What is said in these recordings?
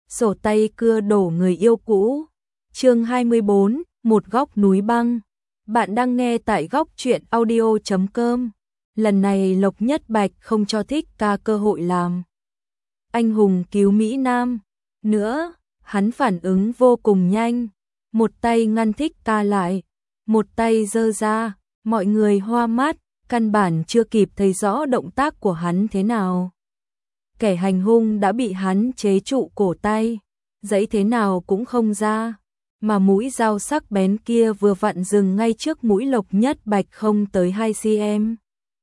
sổ tay cưa đổ người yêu cũ. Chương 24, một góc núi băng. Bạn đang nghe tại góc truyện audio.com. Lần này Lộc Nhất Bạch không cho Thích Ca cơ hội làm anh hùng cứu Mỹ Nam nữa, hắn phản ứng vô cùng nhanh, một tay ngăn Thích Ca lại, một tay giơ ra, mọi người hoa mắt, căn bản chưa kịp thấy rõ động tác của hắn thế nào. Kẻ hành hung đã bị hắn chế trụ cổ tay, giãy thế nào cũng không ra, mà mũi dao sắc bén kia vừa vặn dừng ngay trước mũi Lộc Nhất Bạch không tới 2 cm.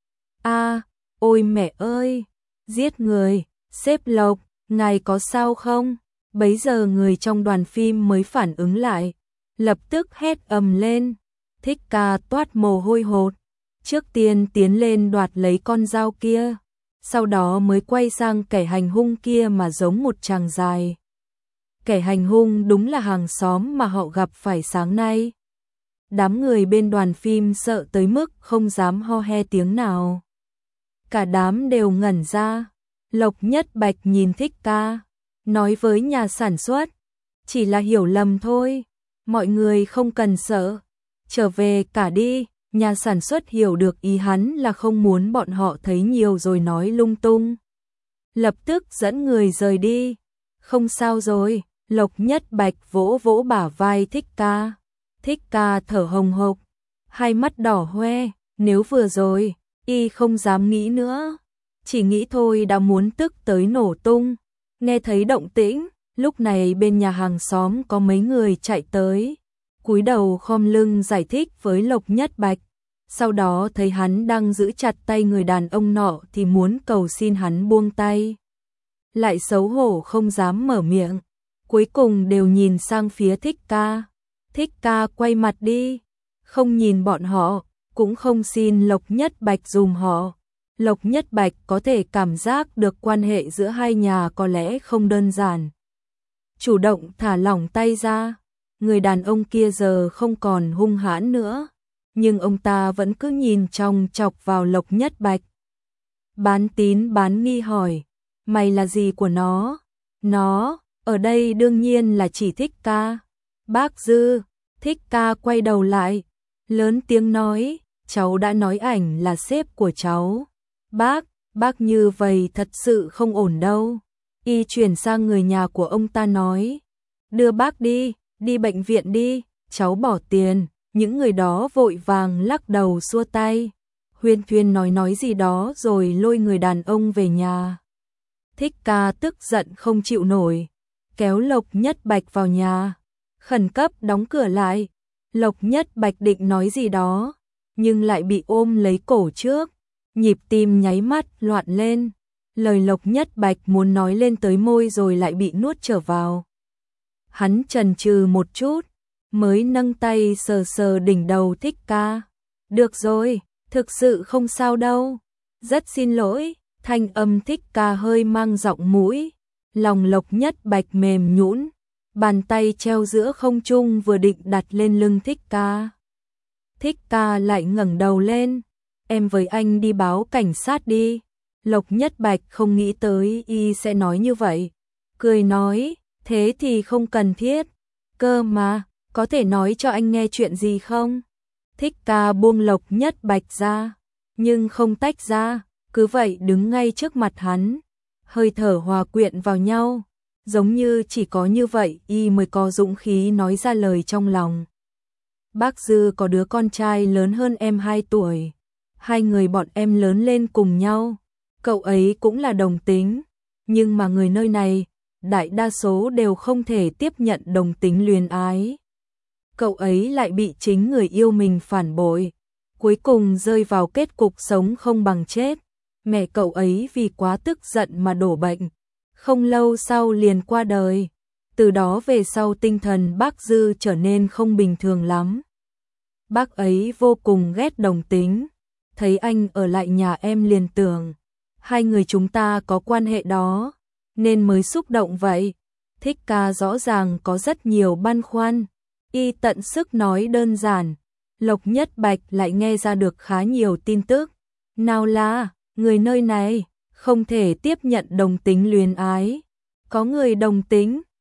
Ôi mẹ ơi, giết người, sếp Lộc, ngài có sao không? Bấy giờ người trong đoàn phim mới phản ứng lại, lập tức hét ầm lên. Thích Ca toát mồ hôi hột, trước tiên tiến lên đoạt lấy con dao kia, sau đó mới quay sang kẻ hành hung kia mà giống một tràng dài. Kẻ hành hung đúng là hàng xóm mà họ gặp phải sáng nay. Đám người bên đoàn phim sợ tới mức không dám ho he tiếng nào. Cả đám đều ngẩn ra. Lộc Nhất Bạch nhìn Thích Ca, nói với nhà sản xuất, chỉ là hiểu lầm thôi, mọi người không cần sợ, trở về cả đi. Nhà sản xuất hiểu được ý hắn là không muốn bọn họ thấy nhiều rồi nói lung tung, lập tức dẫn người rời đi. Không sao rồi, Lộc Nhất Bạch vỗ vỗ bả vai Thích Ca. Thích Ca thở hồng hộc, hai mắt đỏ hoe, nếu vừa rồi y không dám nghĩ nữa, chỉ nghĩ thôi đã muốn tức tới nổ tung. Nghe thấy động tĩnh, lúc này bên nhà hàng xóm có mấy người chạy tới, cúi đầu khom lưng giải thích với Lộc Nhất Bạch. Sau đó thấy hắn đang giữ chặt tay người đàn ông nọ thì muốn cầu xin hắn buông tay, lại xấu hổ không dám mở miệng. Cuối cùng đều nhìn sang phía Thích Ca. Thích Ca quay mặt đi, không nhìn bọn họ, cũng không xin Lộc Nhất Bạch dùm họ. Lộc Nhất Bạch có thể cảm giác được quan hệ giữa hai nhà có lẽ không đơn giản, chủ động thả lỏng tay ra. Người đàn ông kia giờ không còn hung hãn nữa, nhưng ông ta vẫn cứ nhìn chòng chọc vào Lộc Nhất Bạch. Bán tín bán nghi hỏi, mày là gì của nó? Nó, ở đây đương nhiên là chỉ Thích Ca. Bác Dư. Thích Ca quay đầu lại, lớn tiếng nói, cháu đã nói ảnh là sếp của cháu. Bác như vậy thật sự không ổn đâu. Y chuyển sang người nhà của ông ta nói, đưa bác đi, đi bệnh viện đi, cháu bỏ tiền. Những người đó vội vàng lắc đầu xua tay. Huyên Thuyên nói gì đó rồi lôi người đàn ông về nhà. Thích Ca tức giận không chịu nổi, kéo Lộc Nhất Bạch vào nhà, khẩn cấp đóng cửa lại. Lộc Nhất Bạch định nói gì đó, nhưng lại bị ôm lấy cổ trước, nhịp tim nháy mắt loạn lên. Lời Lộc Nhất Bạch muốn nói lên tới môi rồi lại bị nuốt trở vào. Hắn chần chừ một chút, mới nâng tay sờ sờ đỉnh đầu Thích Ca. Được rồi, thực sự không sao đâu. Rất xin lỗi. Thanh âm Thích Ca hơi mang giọng mũi. Lòng Lộc Nhất Bạch mềm nhũn, bàn tay treo giữa không trung vừa định đặt lên lưng Thích Ca. Thích Ca lại ngẩng đầu lên. Em với anh đi báo cảnh sát đi. Lộc Nhất Bạch không nghĩ tới y sẽ nói như vậy, cười nói, thế thì không cần thiết. Cơ mà, có thể nói cho anh nghe chuyện gì không? Thích Ca buông Lộc Nhất Bạch ra, nhưng không tách ra, cứ vậy đứng ngay trước mặt hắn, hơi thở hòa quyện vào nhau, giống như chỉ có như vậy y mới có dũng khí nói ra lời trong lòng. Bác Dư có đứa con trai lớn hơn em 2 tuổi, hai người bọn em lớn lên cùng nhau, cậu ấy cũng là đồng tính, nhưng mà người nơi này, đại đa số đều không thể tiếp nhận đồng tính luyến ái. Cậu ấy lại bị chính người yêu mình phản bội, cuối cùng rơi vào kết cục sống không bằng chết. Mẹ cậu ấy vì quá tức giận mà đổ bệnh, không lâu sau liền qua đời. Từ đó về sau tinh thần bác Dư trở nên không bình thường lắm. Bác ấy vô cùng ghét đồng tính, thấy anh ở lại nhà em liền tưởng hai người chúng ta có quan hệ đó, nên mới xúc động vậy. Thích Ca rõ ràng có rất nhiều băn khoăn, y tận sức nói đơn giản, Lộc Nhất Bạch lại nghe ra được khá nhiều tin tức. Nào là, người nơi này không thể tiếp nhận đồng tính luyến ái, có người đồng tính,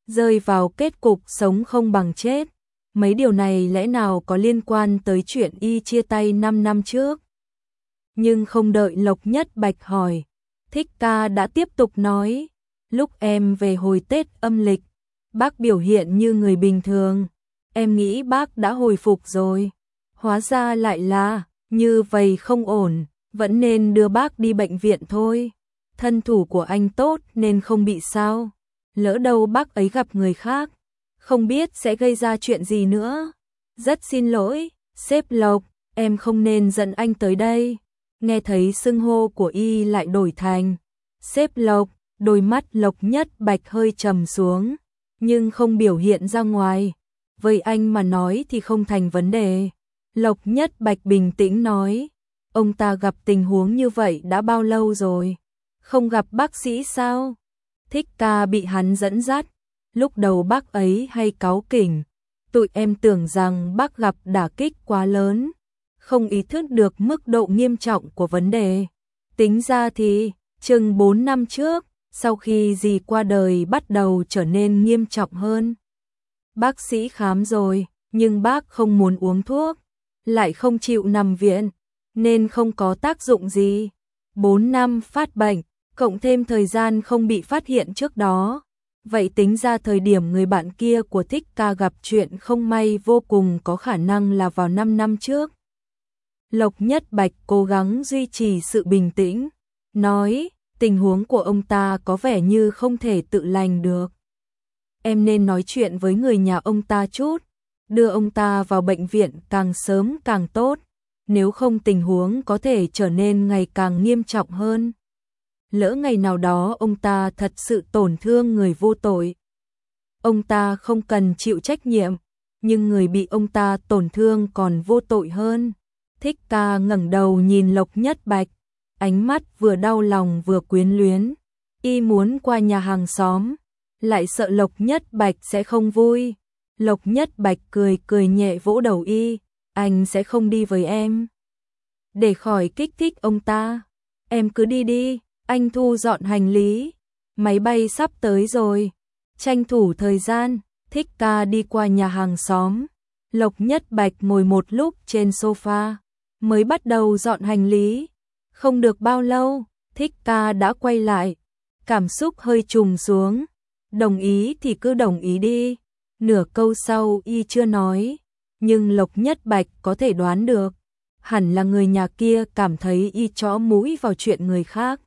rơi vào kết cục sống không bằng chết. Mấy điều này lẽ nào có liên quan tới chuyện y chia tay 5 năm trước? Nhưng không đợi Lộc Nhất Bạch hỏi, Thích Ca đã tiếp tục nói, lúc em về hồi Tết âm lịch, bác biểu hiện như người bình thường, em nghĩ bác đã hồi phục rồi. Hóa ra lại là, như vậy không ổn, vẫn nên đưa bác đi bệnh viện thôi. Thân thủ của anh tốt nên không bị sao. Lỡ đâu bác ấy gặp người khác, không biết sẽ gây ra chuyện gì nữa. Rất xin lỗi, sếp Lộc, em không nên dẫn anh tới đây. Nghe thấy xưng hô của y lại đổi thành sếp Lộc, đôi mắt Lộc Nhất Bạch hơi trầm xuống, nhưng không biểu hiện ra ngoài. Với anh mà nói thì không thành vấn đề. Lộc Nhất Bạch bình tĩnh nói, ông ta gặp tình huống như vậy đã bao lâu rồi? Không gặp bác sĩ sao? Thích Ca bị hắn dẫn dắt, lúc đầu bác ấy hay cáu kỉnh, tụi em tưởng rằng bác gặp đả kích quá lớn, không ý thức được mức độ nghiêm trọng của vấn đề. Tính ra thì, chừng 4 năm trước, sau khi dì qua đời bắt đầu trở nên nghiêm trọng hơn. Bác sĩ khám rồi, nhưng bác không muốn uống thuốc, lại không chịu nằm viện, nên không có tác dụng gì. 4 năm phát bệnh, cộng thêm thời gian không bị phát hiện trước đó. Vậy tính ra thời điểm người bạn kia của Thích Ca gặp chuyện không may vô cùng có khả năng là vào 5 năm trước. Lộc Nhất Bạch cố gắng duy trì sự bình tĩnh, nói, tình huống của ông ta có vẻ như không thể tự lành được. Em nên nói chuyện với người nhà ông ta chút, đưa ông ta vào bệnh viện càng sớm càng tốt, nếu không tình huống có thể trở nên ngày càng nghiêm trọng hơn. Lỡ ngày nào đó ông ta thật sự tổn thương người vô tội, ông ta không cần chịu trách nhiệm, nhưng người bị ông ta tổn thương còn vô tội hơn. Thích Ca ngẩng đầu nhìn Lộc Nhất Bạch, ánh mắt vừa đau lòng vừa quyến luyến. Y muốn qua nhà hàng xóm, lại sợ Lộc Nhất Bạch sẽ không vui. Lộc Nhất Bạch cười cười nhẹ vỗ đầu y, anh sẽ không đi với em. Để khỏi kích thích ông ta, em cứ đi đi, anh thu dọn hành lý, máy bay sắp tới rồi. Tranh thủ thời gian, Thích Ca đi qua nhà hàng xóm. Lộc Nhất Bạch ngồi một lúc trên sofa, mới bắt đầu dọn hành lý. Không được bao lâu, Thích Ca đã quay lại, cảm xúc hơi trùng xuống. Đồng ý thì cứ đồng ý đi. Nửa câu sau y chưa nói, nhưng Lộc Nhất Bạch có thể đoán được, hẳn là người nhà kia cảm thấy y chõ mũi vào chuyện người khác.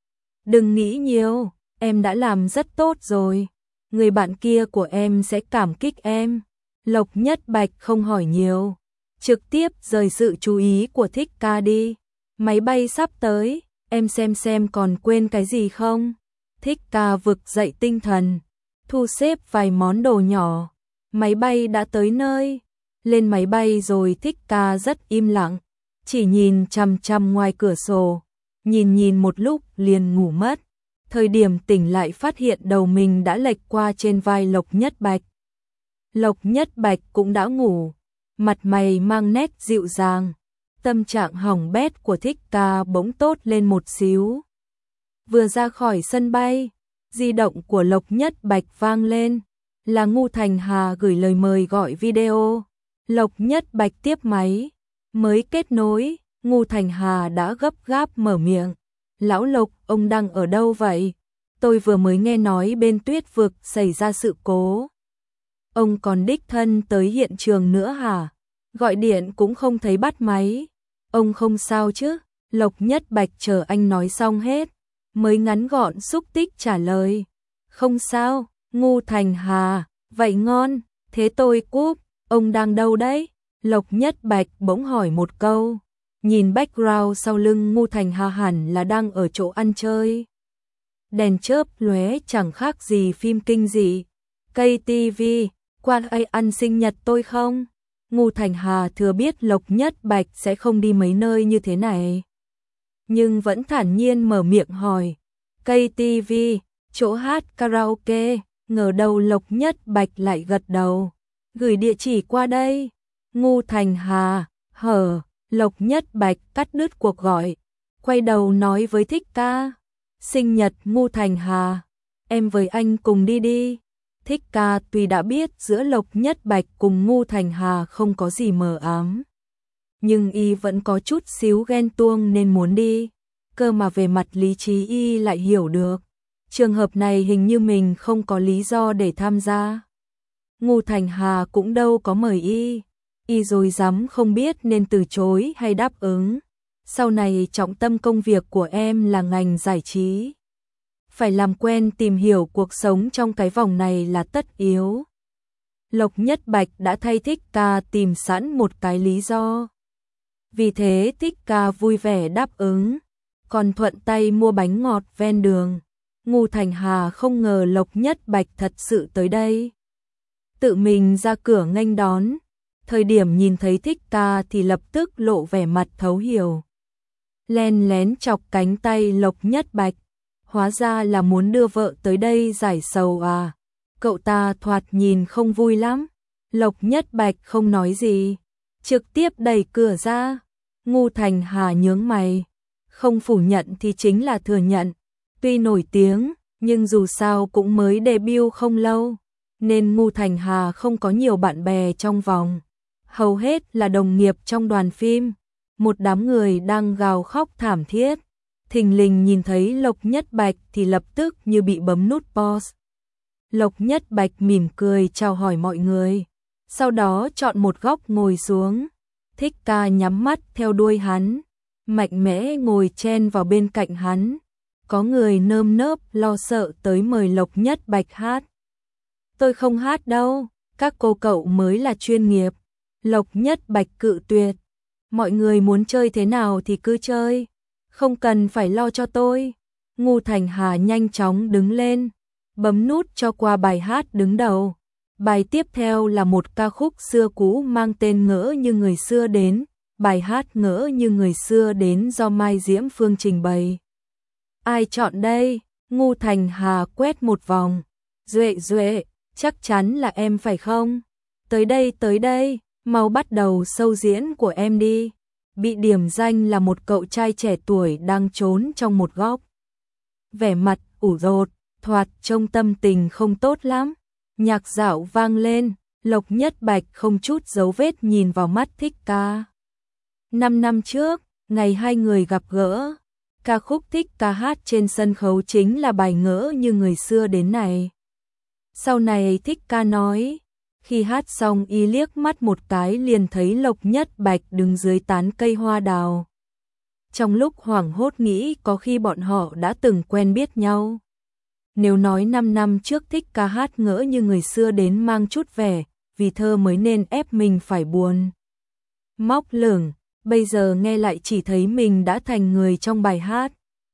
Đừng nghĩ nhiều, em đã làm rất tốt rồi. Người bạn kia của em sẽ cảm kích em. Lộc Nhất Bạch không hỏi nhiều, trực tiếp rời sự chú ý của Thích Ca đi. Máy bay sắp tới, em xem còn quên cái gì không? Thích Ca vực dậy tinh thần, thu xếp vài món đồ nhỏ. Máy bay đã tới nơi. Lên máy bay rồi Thích Ca rất im lặng, chỉ nhìn chằm chằm ngoài cửa sổ, nhìn một lúc liền ngủ mất. Thời điểm tỉnh lại phát hiện đầu mình đã lệch qua trên vai Lộc Nhất Bạch. Lộc Nhất Bạch cũng đã ngủ, mặt mày mang nét dịu dàng. Tâm trạng hỏng bét của Thích Ca bỗng tốt lên một xíu. Vừa ra khỏi sân bay, di động của Lộc Nhất Bạch vang lên, là Ngô Thành Hà gửi lời mời gọi video. Lộc Nhất Bạch tiếp máy, mới kết nối, Ngô Thành Hà đã gấp gáp mở miệng. Lão Lộc, ông đang ở đâu vậy? Tôi vừa mới nghe nói bên Tuyết Vực xảy ra sự cố. Ông còn đích thân tới hiện trường nữa hả? Gọi điện cũng không thấy bắt máy. Ông không sao chứ? Lộc Nhất Bạch chờ anh nói xong hết, mới ngắn gọn xúc tích trả lời. Không sao, Ngô Thành Hà, vậy ngon, thế tôi cúp, ông đang đâu đấy? Lộc Nhất Bạch bỗng hỏi một câu, nhìn background sau lưng Ngô Thành Hà hẳn là đang ở chỗ ăn chơi. Đèn chớp lóe chẳng khác gì phim kinh dị. Cây TV, qua ai ăn sinh nhật tôi không? Ngô Thành Hà thừa biết Lộc Nhất Bạch sẽ không đi mấy nơi như thế này, nhưng vẫn thản nhiên mở miệng hỏi. Cây TV, chỗ hát karaoke, ngờ đâu Lộc Nhất Bạch lại gật đầu. Gửi địa chỉ qua đây. Ngô Thành Hà, Lộc Nhất Bạch cắt đứt cuộc gọi, quay đầu nói với Thích Ca. Sinh nhật Ngô Thành Hà, em với anh cùng đi đi. Thích Ca tuy đã biết giữa Lộc Nhất Bạch cùng Ngu Thành Hà không có gì mờ ám, nhưng y vẫn có chút xíu ghen tuông nên muốn đi, cơ mà về mặt lý trí y lại hiểu được. Trường hợp này hình như mình không có lý do để tham gia. Ngu Thành Hà cũng đâu có mời y rồi dám không biết nên từ chối hay đáp ứng. Sau này trọng tâm công việc của em là ngành giải trí. Phải làm quen tìm hiểu cuộc sống trong cái vòng này là tất yếu. Lộc Nhất Bạch đã thay Thích Ca tìm sẵn một cái lý do. Vì thế Thích Ca vui vẻ đáp ứng, còn thuận tay mua bánh ngọt ven đường. Ngu Thành Hà không ngờ Lộc Nhất Bạch thật sự tới đây. Tự mình ra cửa nghênh đón. Thời điểm nhìn thấy Thích Ca thì lập tức lộ vẻ mặt thấu hiểu. Len lén chọc cánh tay Lộc Nhất Bạch. Hóa ra là muốn đưa vợ tới đây giải sầu à. Cậu ta thoạt nhìn không vui lắm. Lộc Nhất Bạch không nói gì, trực tiếp đẩy cửa ra. Ngu Thành Hà nhướng mày. Không phủ nhận thì chính là thừa nhận. Tuy nổi tiếng, nhưng dù sao cũng mới debut không lâu, nên Ngu Thành Hà không có nhiều bạn bè trong vòng. Hầu hết là đồng nghiệp trong đoàn phim. Một đám người đang gào khóc thảm thiết. Thình lình nhìn thấy Lộc Nhất Bạch thì lập tức như bị bấm nút pause. Lộc Nhất Bạch mỉm cười chào hỏi mọi người, sau đó chọn một góc ngồi xuống. Thích Ca nhắm mắt theo đuôi hắn, mạnh mẽ ngồi chen vào bên cạnh hắn. Có người nơm nớp lo sợ tới mời Lộc Nhất Bạch hát. Tôi không hát đâu, các cô cậu mới là chuyên nghiệp. Lộc Nhất Bạch cự tuyệt. Mọi người muốn chơi thế nào thì cứ chơi, không cần phải lo cho tôi. Ngu Thành Hà nhanh chóng đứng lên, bấm nút cho qua bài hát đứng đầu. Bài tiếp theo là một ca khúc xưa cũ mang tên Ngỡ Như Người Xưa Đến. Bài hát Ngỡ Như Người Xưa Đến do Mai Diễm Phương trình bày. Ai chọn đây? Ngu Thành Hà quét một vòng. Duệ, chắc chắn là em phải không? Tới đây, mau bắt đầu show diễn của em đi. Bị điểm danh là một cậu trai trẻ tuổi đang trốn trong một góc. Vẻ mặt ủ rột, thoạt trông tâm tình không tốt lắm. Nhạc dạo vang lên, Lộc Nhất Bạch không chút dấu vết nhìn vào mắt Thích Ca. 5 năm trước, ngày hai người gặp gỡ, ca khúc Thích Ca hát trên sân khấu chính là bài Ngỡ Như Người Xưa Đến này. Sau này Thích Ca nói, khi hát xong y liếc mắt một cái liền thấy Lộc Nhất Bạch đứng dưới tán cây hoa đào. Trong lúc hoảng hốt nghĩ có khi bọn họ đã từng quen biết nhau. Nếu nói 5 năm trước Thích Ca hát Ngỡ Như Người Xưa Đến mang chút vẻ, vì thơ mới nên ép mình phải buồn móc lửng, bây giờ nghe lại chỉ thấy mình đã thành người trong bài hát.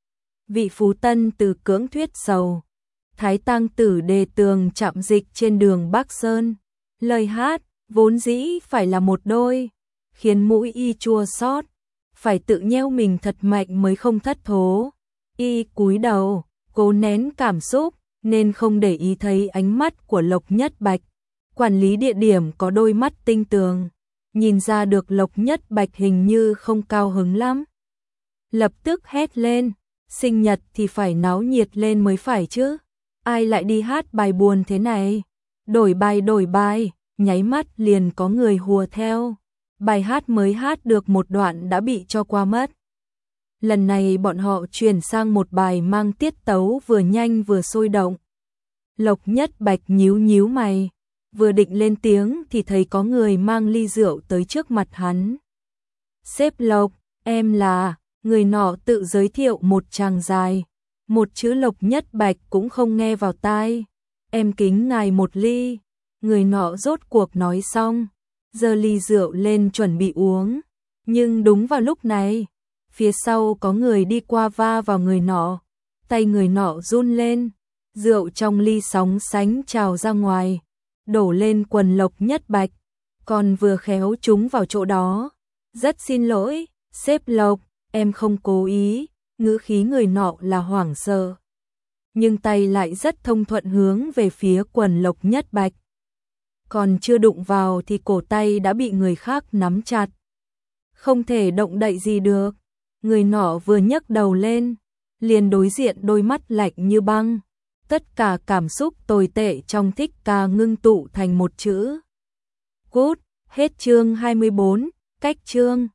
Vị phú tân từ cưỡng thuyết sầu, thái tang tử đề tường chạm dịch trên đường Bắc Sơn. Lời hát vốn dĩ phải là một đôi, khiến mũi y chua xót, phải tự nheo mình thật mạnh mới không thất thố. Y cúi đầu, cố nén cảm xúc, nên không để ý thấy ánh mắt của Lộc Nhất Bạch. Quản lý địa điểm có đôi mắt tinh tường, nhìn ra được Lộc Nhất Bạch hình như không cao hứng lắm. Lập tức hét lên, sinh nhật thì phải náo nhiệt lên mới phải chứ. Ai lại đi hát bài buồn thế này? Đổi bài, nháy mắt liền có người hùa theo. Bài hát mới hát được một đoạn đã bị cho qua mất. Lần này bọn họ chuyển sang một bài mang tiết tấu vừa nhanh vừa sôi động. Lộc Nhất Bạch nhíu mày, vừa định lên tiếng thì thấy có người mang ly rượu tới trước mặt hắn. Sếp Lộc, em là, người nọ tự giới thiệu một tràng dài. Một chữ Lộc Nhất Bạch cũng không nghe vào tai. Em kính ngài một ly. Người nọ rốt cuộc nói xong, giơ ly rượu lên chuẩn bị uống. Nhưng đúng vào lúc này, phía sau có người đi qua va vào người nọ. Tay người nọ run lên, rượu trong ly sóng sánh trào ra ngoài, đổ lên quần Lộc Nhất Bạch, còn vừa khéo trúng vào chỗ đó. Rất xin lỗi, sếp Lộc, em không cố ý. Ngữ khí người nọ là hoảng sợ, nhưng tay lại rất thông thuận hướng về phía quần Lộc Nhất Bạch. Còn chưa đụng vào thì cổ tay đã bị người khác nắm chặt, không thể động đậy gì được. Người nọ vừa nhấc đầu lên, liền đối diện đôi mắt lạnh như băng. Tất cả cảm xúc tồi tệ trong Thích Ca ngưng tụ thành một chữ. Cút, hết chương 24, cách chương.